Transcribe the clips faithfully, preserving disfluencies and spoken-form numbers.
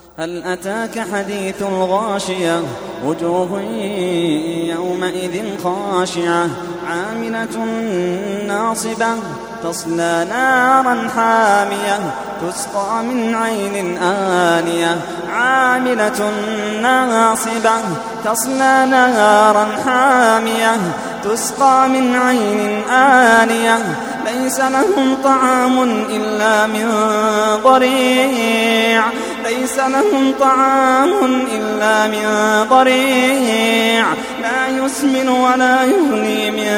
هل أتاك حديث الغاشية وجوه يومئذ خاشعة عاملة ناصبة تصلى نارا حامية تسقى من عين آنية عاملة ناصبة تصلى نارا حامية تسقى من عين آنية ليس لهم طعام إلا من ضريع ليس لهم طعام إلا من ضريع لا يسمن ولا يغني من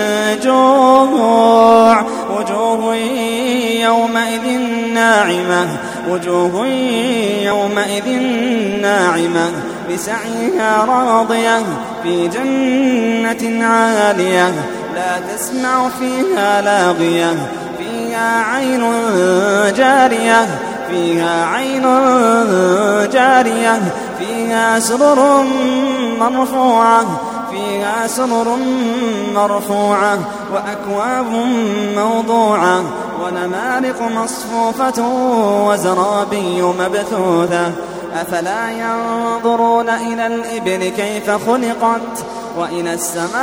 جوع وجوه يومئذ ناعمة وجوه يومئذ ناعمة بسعيها راضية في جنة عالية لا تسمع فيها لاغية فيها عين جارية فيها عين جارية فيها سرر مرفوعة فيها سرر مرفوعة وأكواب موضوعة ونمارق مصفوفة وزرابي مبثوثة أفلا ينظرون إلى الإبل كيف خلقت وإلى السماء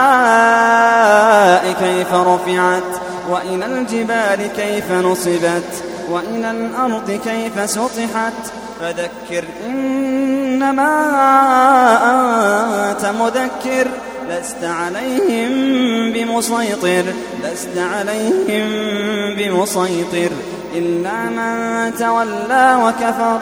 كيف رفعت وإلى الجبال كيف نصبت وإلى الأرض كيف سطحت فذكر إنما أنت مذكر لست عليهم بمسيطر لست عليهم بمسيطر إلا من تولى وكفر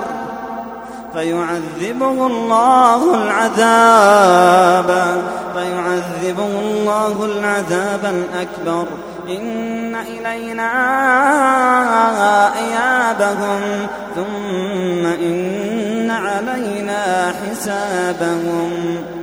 فيعذبه الله العذاب فيعذبه الله العذاب الأكبر إن إلينا إيابهم ثم إن علينا حسابهم.